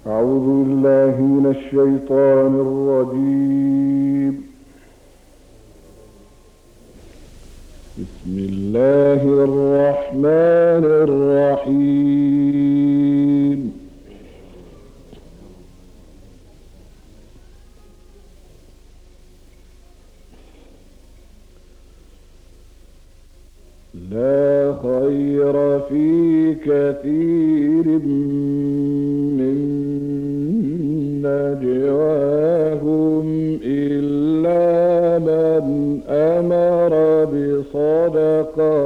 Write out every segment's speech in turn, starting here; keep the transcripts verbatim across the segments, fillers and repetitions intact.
أعوذ بالله من الشيطان الرجيم. بسم الله الرحمن الرحيم. لا خير في كثير من نجواهم إلا من أمر بصدقة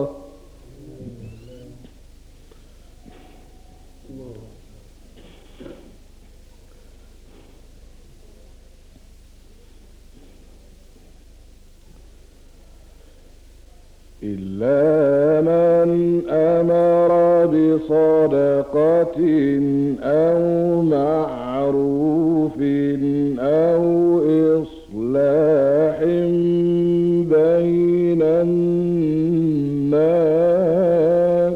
إلا من أمر بصدقة أو معروف أو إصلاح بين الناس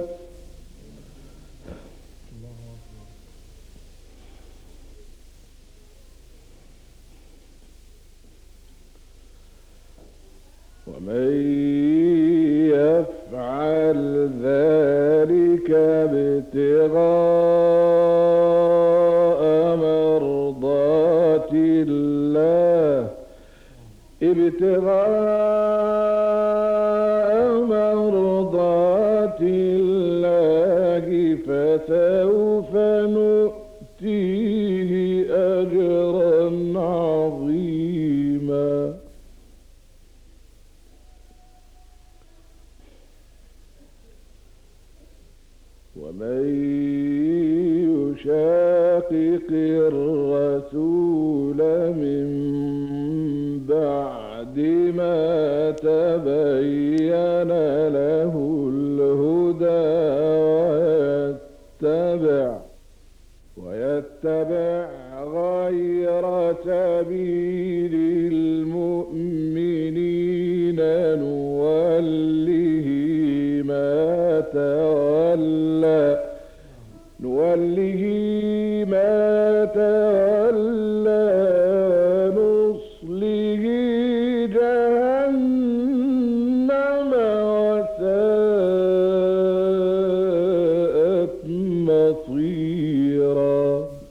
ومن يفعل ذلك ابتغاء مرضات الله ابتغاء مرضات الله فسوف نؤتيه أجرا عظيما. ومن يشاقق الرسول من بعد ما تبين له الهدى ويتبع ويتبع غير سبيل المؤمنين نوله ما تولى نوله ما تولى ونصله جهنم وساءت مصيرا.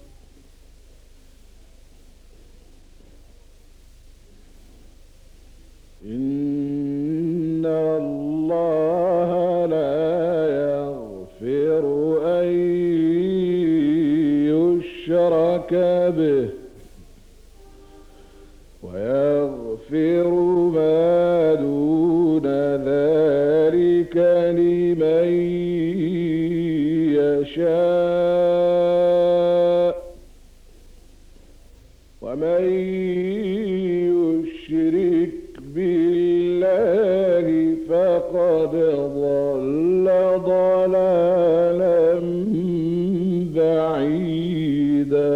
إن الله لا يغفر أن يشرك به ويغفر ما دون ذلك لمن يشاء. ومن يشرك بالله فقد ضل ضلالا بعيدا.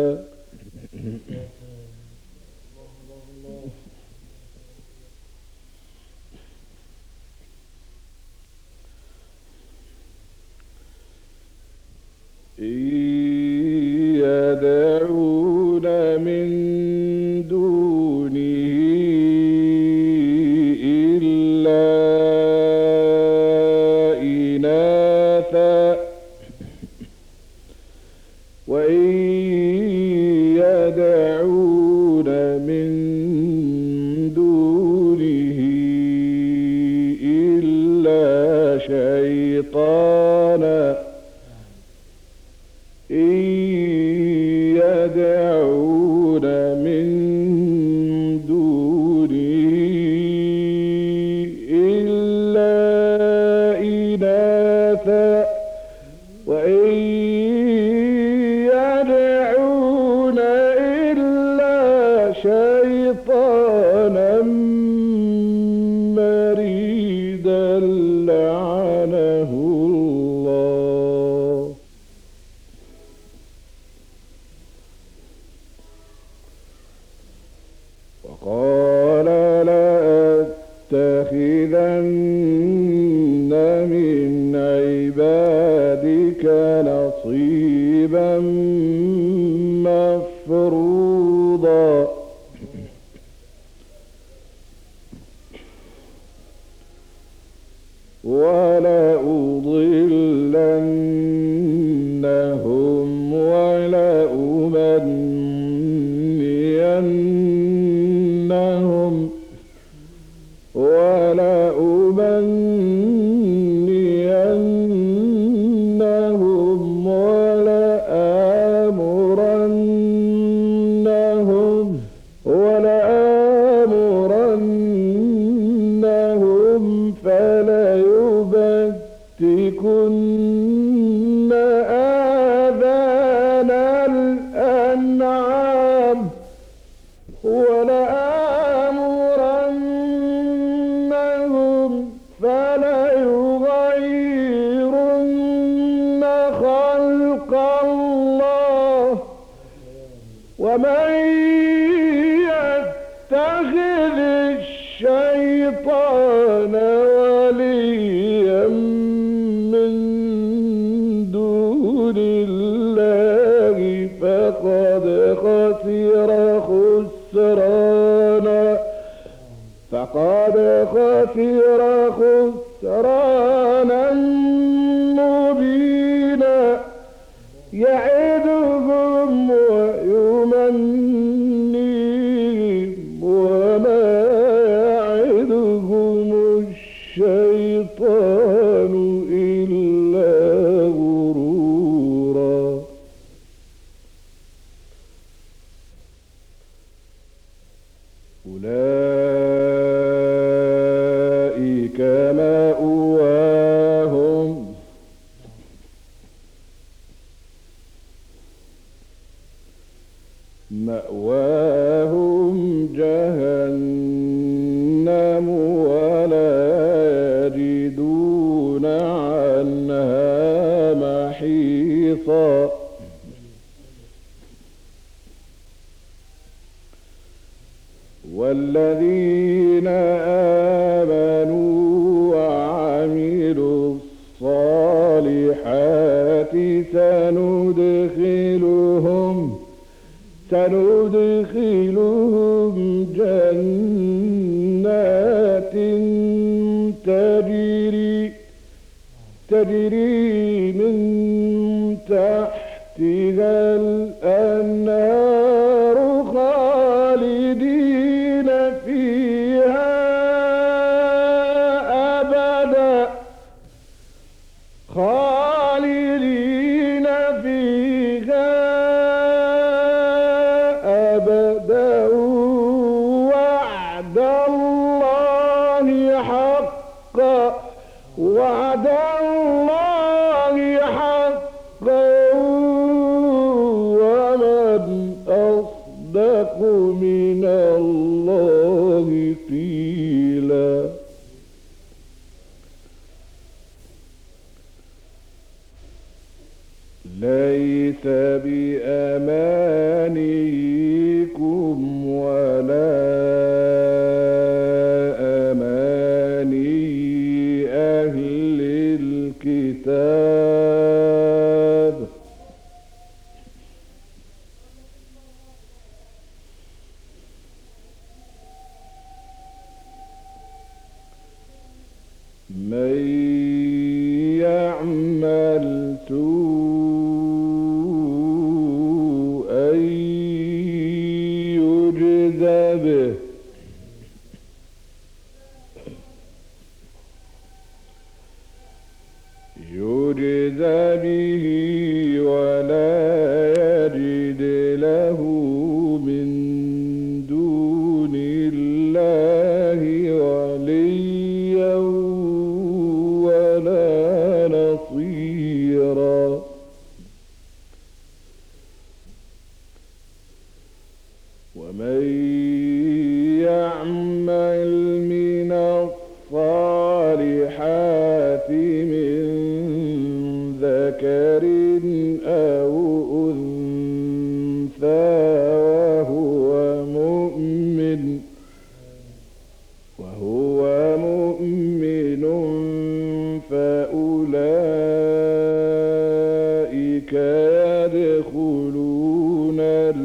إن يدعون من دونه إلا إناثا وإن يدعون من دونه إلا شيطانا إن يدعون من دونه إلا إناثا وإن يدعون إلا شيطانا مريدا لعنه الله. وقال لأتخذن من عبادك نصيبا نصيبا مفروضا ولأضلنهم ولأمنينهم ولأمنينهم ولآمرنهم ولآمرنهم فليبتكن آذان الأنعام ولآمرنهم فليغيرن خلق الله ومن يتخذ الشيطان وليا من دون الله فقد خسر خسرانا فقد خسر خسرانا مبينا يعدهم ويمنيهم وما يعدهم الشيطان إلا غرورا أولئك مأواهم مأواهم جهنم ولا يجدون عنها محيصا والذين آمنوا وعملوا الصالحات سندخلهم سندخلهم جنات تجري تجري من تحتها الأنهار خالدين فيها أبدا خالدين فيها أبدا وعد الله حقا وعد الله حقا ومن أصدق من الله قيلا ليس بأمانيكم ولا أماني أهل الكتاب من يعمل سوءا يجز به يجز به ولا يجد له من دون الله وليا ولا نصيرا ومن يعمل من الصالحات من ذكر أو أنثى وهو مؤمن وهو مؤمن فأولئك أولئك يدخلون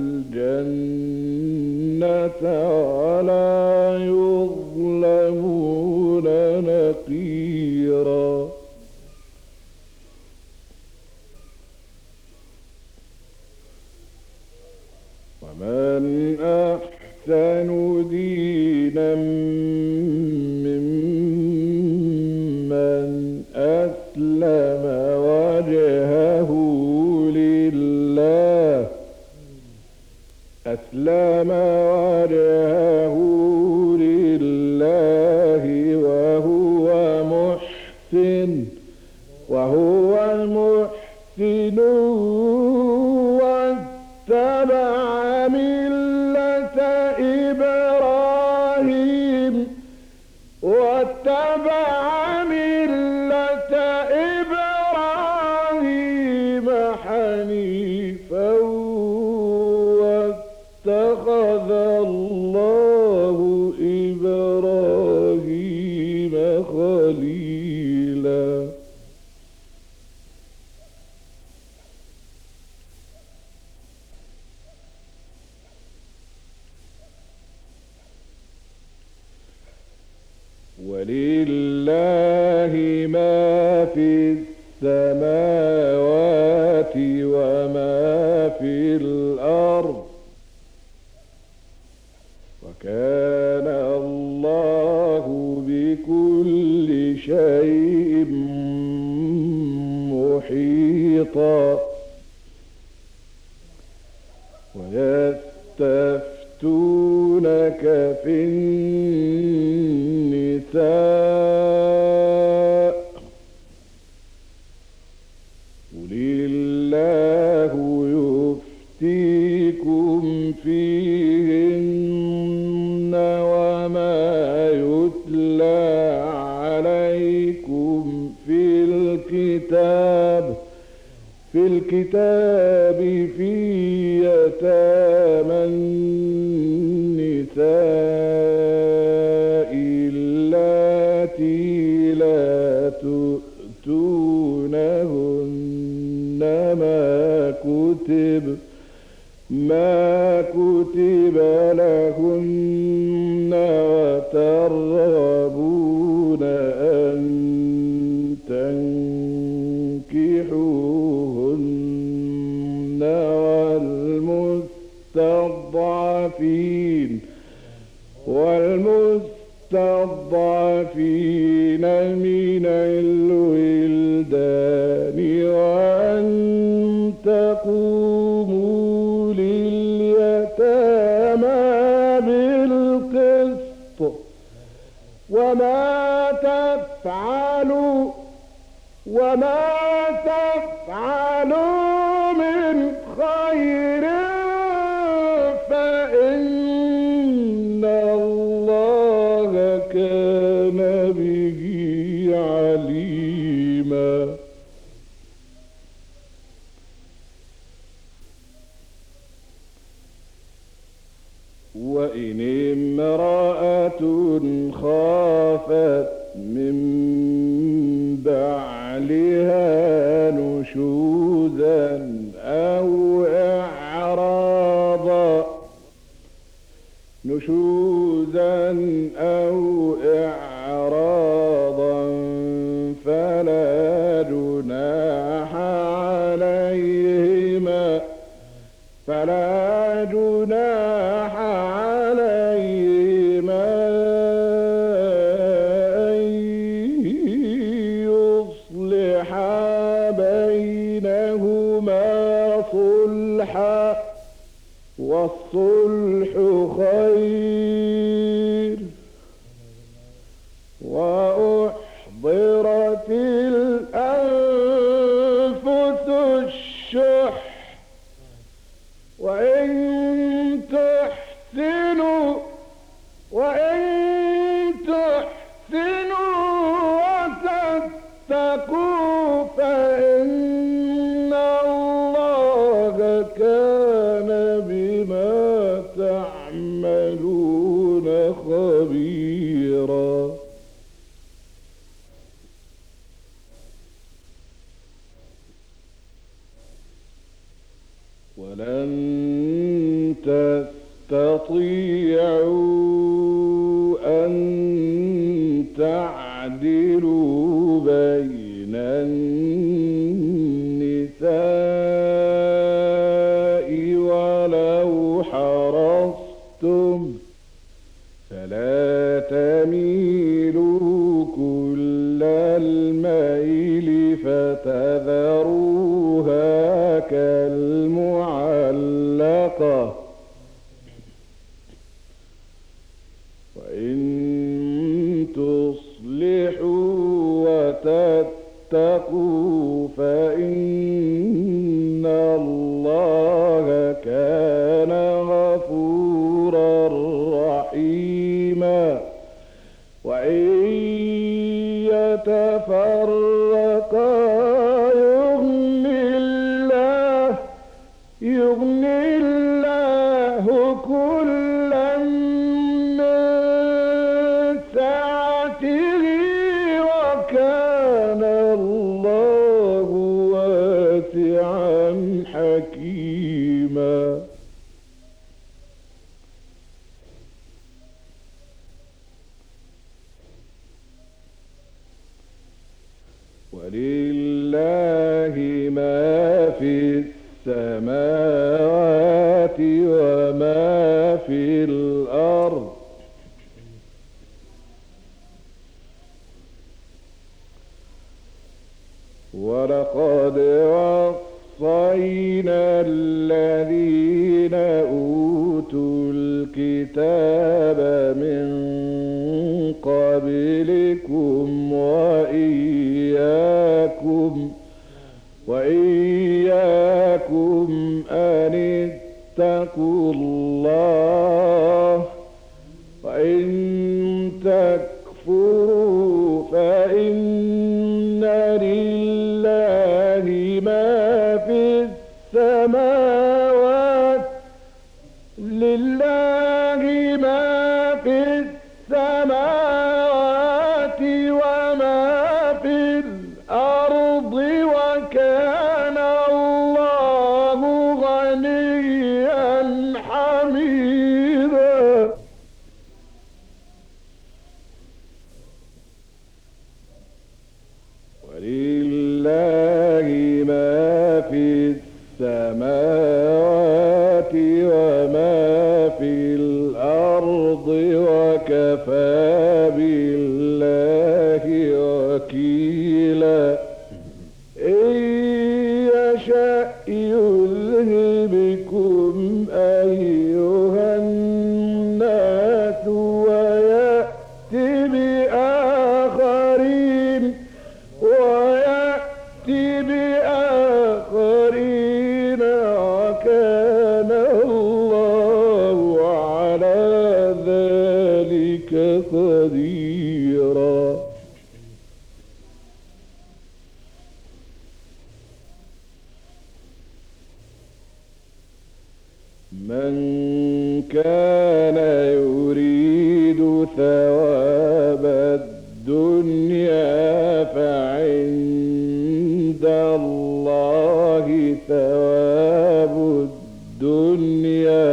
الجنة ولا يظلمون نقيرا. ومن أحسن دينا ممن أسلم وجهه لله أسلم وجهه لله وهو محسن وهو محسن واتبع ملة إبراهيم واتبع ملة إبراهيم حنيفا واتخذ الله إبراهيم خليلا. ولله ما في السماوات وما في الأرض وكان الله بكل شيء محيطا. ويستفتونك في النساء قل الله يفتيكم فيهن وما يتلى عليكم في الكتاب في الكتاب في يتامى النساء اللاتي لا تؤتونهن ما كتب ما كتب لهن وترغبون أن تنكحوهن والمستضعفين والمستضعفين من الولدان وأن تقوموا لليتامى بالقسط وما تفعلوا وما تفعلوا من خير فإن الله كان به عليما. وإن امرأة خافت من بعلها نشوزا أو إعراضا نشوزا أو إعراضا فلا جناح عليهما فلا جناح عليهما أن يصلحا بينهما صلحا والصلح خير. وأحضرت الأنفس الشح وإن تحسنوا وإن تحسنوا وتتقوا فإن الله كان بما تعملون خبيرا. ولن تستطيعوا أن تعدلوا بين النساء ولو حرصتم فلا تميلوا كل الميل فتذروها كالمعلقة وإن تصلحوا وتتقوا فإن الله كان غفورا رحيما وإن يتفرقا يغني الله يغني الله كلا من سعته وكان الله واسعا حكيما. ولله ما في السماوات وما في الأرض ولقد وصينا الذين أوتوا الكتاب من قبلكم وإياكم وإياكم أن اتقوا الله وإن تكفروا فإن لله ما في السماوات لله ما في السماوات وما في الأرض وكان الله غنيا حميدا. ولله ما في السماوات وما في الأرض وكفى بالله وكيلا. إن يشأ يذهبكم أيها الناس ويأتي بآخرين ويأتي بآخرين وكان الله على ذلك قديرا. من كان يريد ثواب الدنيا فعند الله ثواب الدنيا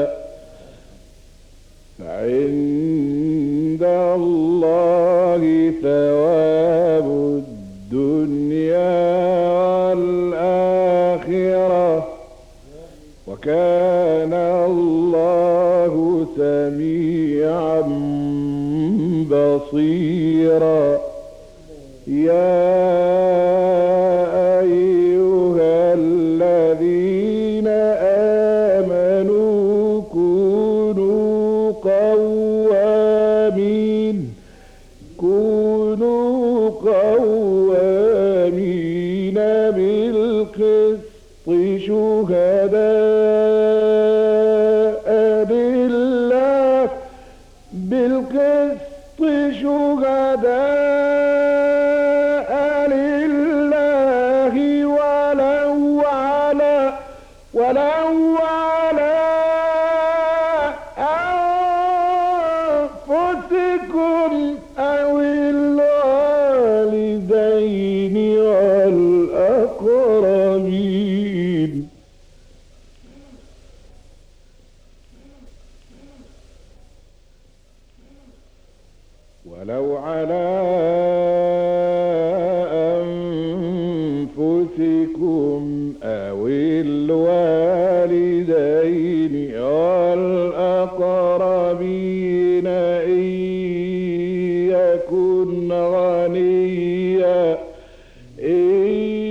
فعند الله ثواب الدنيا والآخرة وكان الله سميعا بصيرا. يا أيها الذين آمنوا كونوا قوامين كونوا قوامين بالقسط شهداء لله بالقسط شهداء لله ولو على ولو على أنفسكم أو الوالدين والأقربين. ولو على أنفسكم أو الوالدين والأقربين إن يكن غنيا إن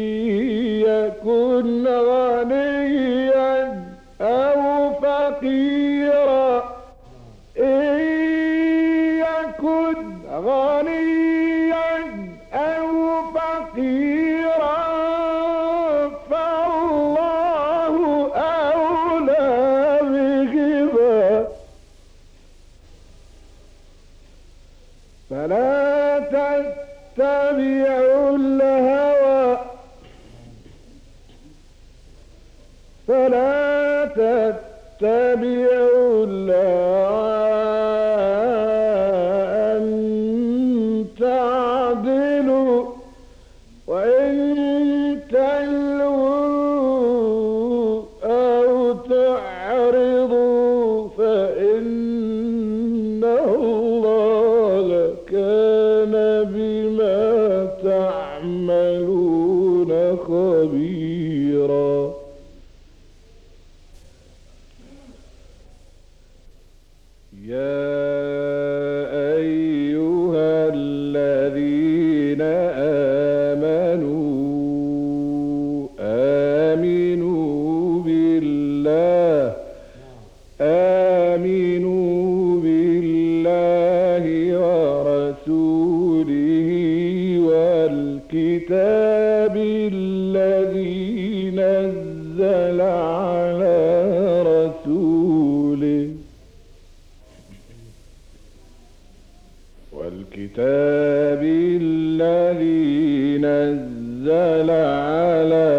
يكن غنيا أو فقيرا إن يكن غنيا أو فقيرا فالله أولى بهما فلا تتبعوا الهوى فلا تتبعوا الهوى أن تعدلوا وإن تلووا أو تعرضوا فإن الله كان بما تعملون خبيرا. يا أيها الذين آمنوا آمنوا بالله آمنوا بالله ورسوله والكتاب الذي نزل على رسوله والكتاب الذي نزل على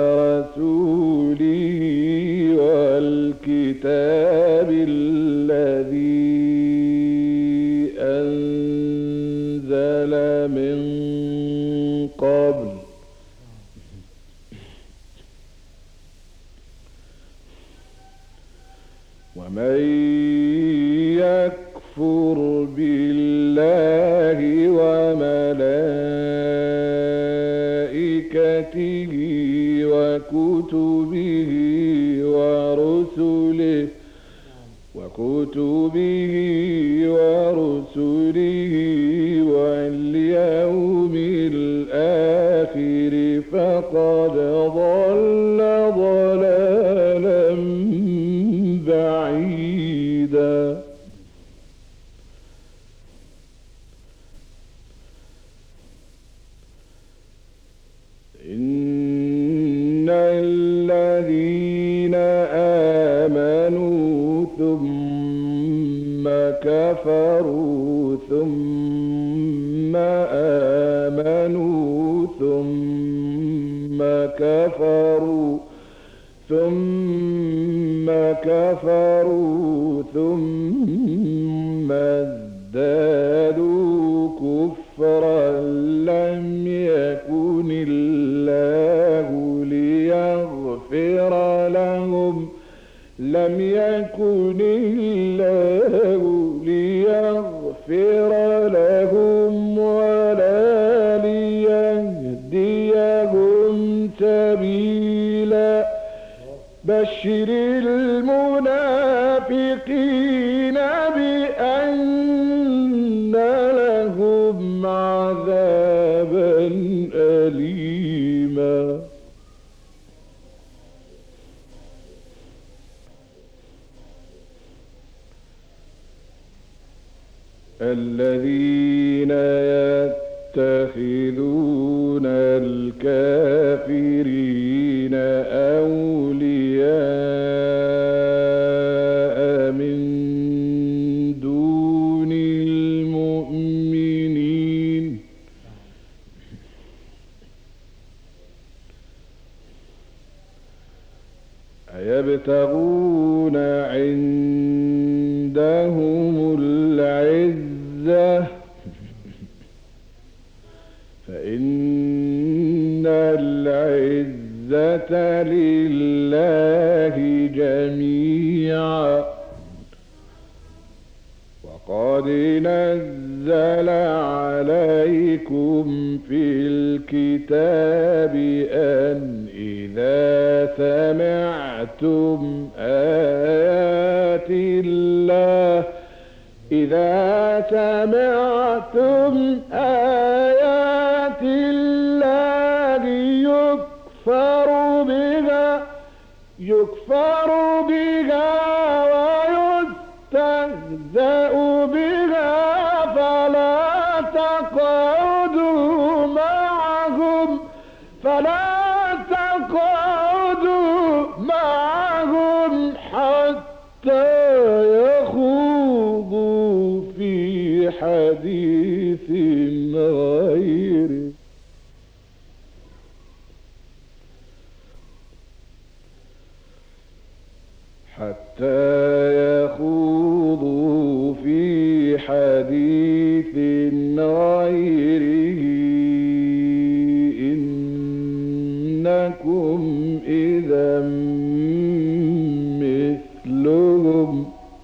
رسوله والكتاب الذي أنزل من قبل ومن يكفر بالله وملائكته وكتبه ورسله وكتبه ورسله واليوم الآخر فقد ضل ضلالا بعيدا. إن الذين آمنوا ثم كفروا ثم آمنوا ثم كفروا ثم كفروا ثم ازدادوا كفرا لم يكن الله ليغفر لهم لم يكن الله ليغفر لهم ولا ليهديهم سبيلا. بشر المنافقين بأن لهم عذابا أليما. الذين يتخذون الكافرين أولياء من دون المؤمنين أيبتغون عندهم العزة فإن العزة لله جميعا. وقال قد نزل عليكم في الكتاب أن إذا سمعتم آيات الله إذا سمعتم آيات الله يكفر بها يكفر بها ويستهزأ بها فلا تقعدوا معهم فلا تقعدوا معهم حتى يخوضوا في حديث غيره حتى يخوضوا في حديث غيره إنكم إذا مثلهم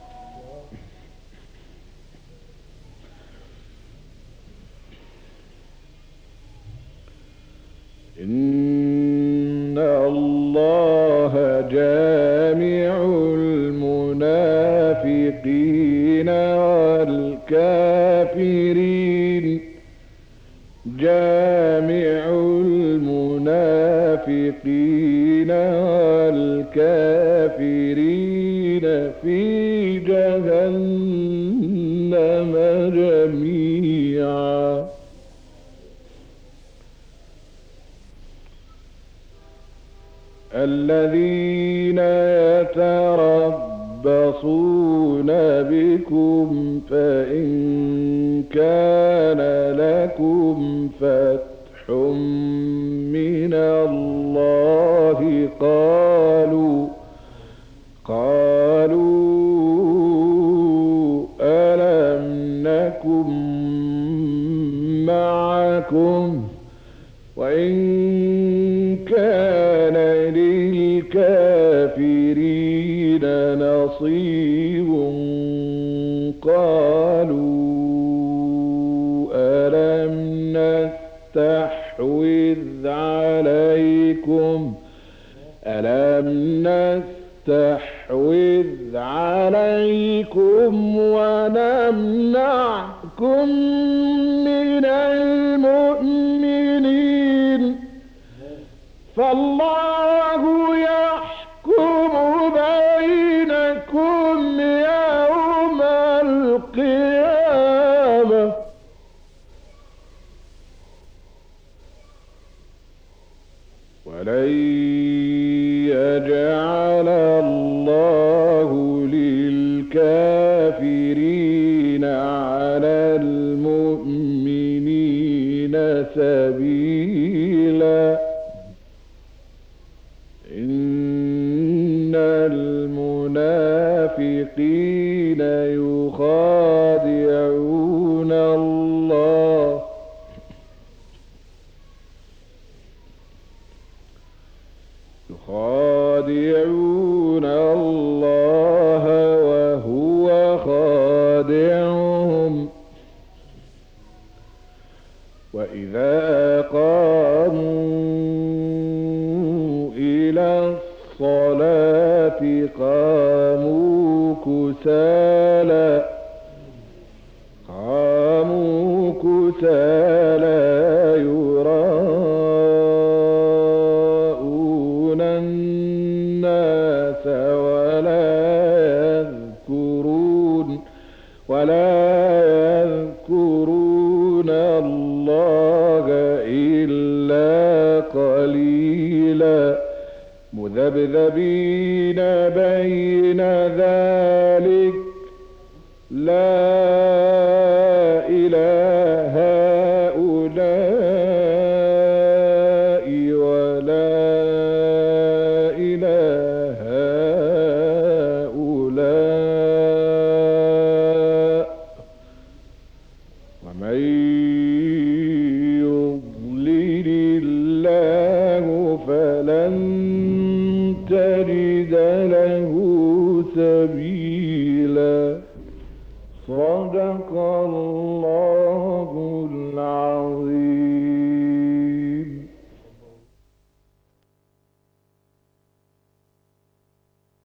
إن الله جامع المنافقين والكافرين جامع المنافقين والكافرين في جهنم جميعا الذين يتربصون بكم فإن كان لكم فتح من الله قالوا قالوا ألم نكن معكم وإن كان للكافرين نصيب قالوا ألم نستحوذ عليكم ألم نستحوذ عليكم ونمنعكم من المؤمنين فالله يحكم بينكم يوم القيامة ولن يجعل الله للكافرين على المؤمنين سبيلا إن المنافقين يخادعون الله يخادعون الله وهو خادعهم وإذا قاموا إلى الصلاة قاموا كسالى قاموا كسالى يراءون الناس ولا يذكرون ولا يذكرون الله إلا قليلا مذبذبين بين ذلك لا إله هؤلاء ولا إله هؤلاء ومن يضلل الله فلن تجد له سبيلا. صدق الله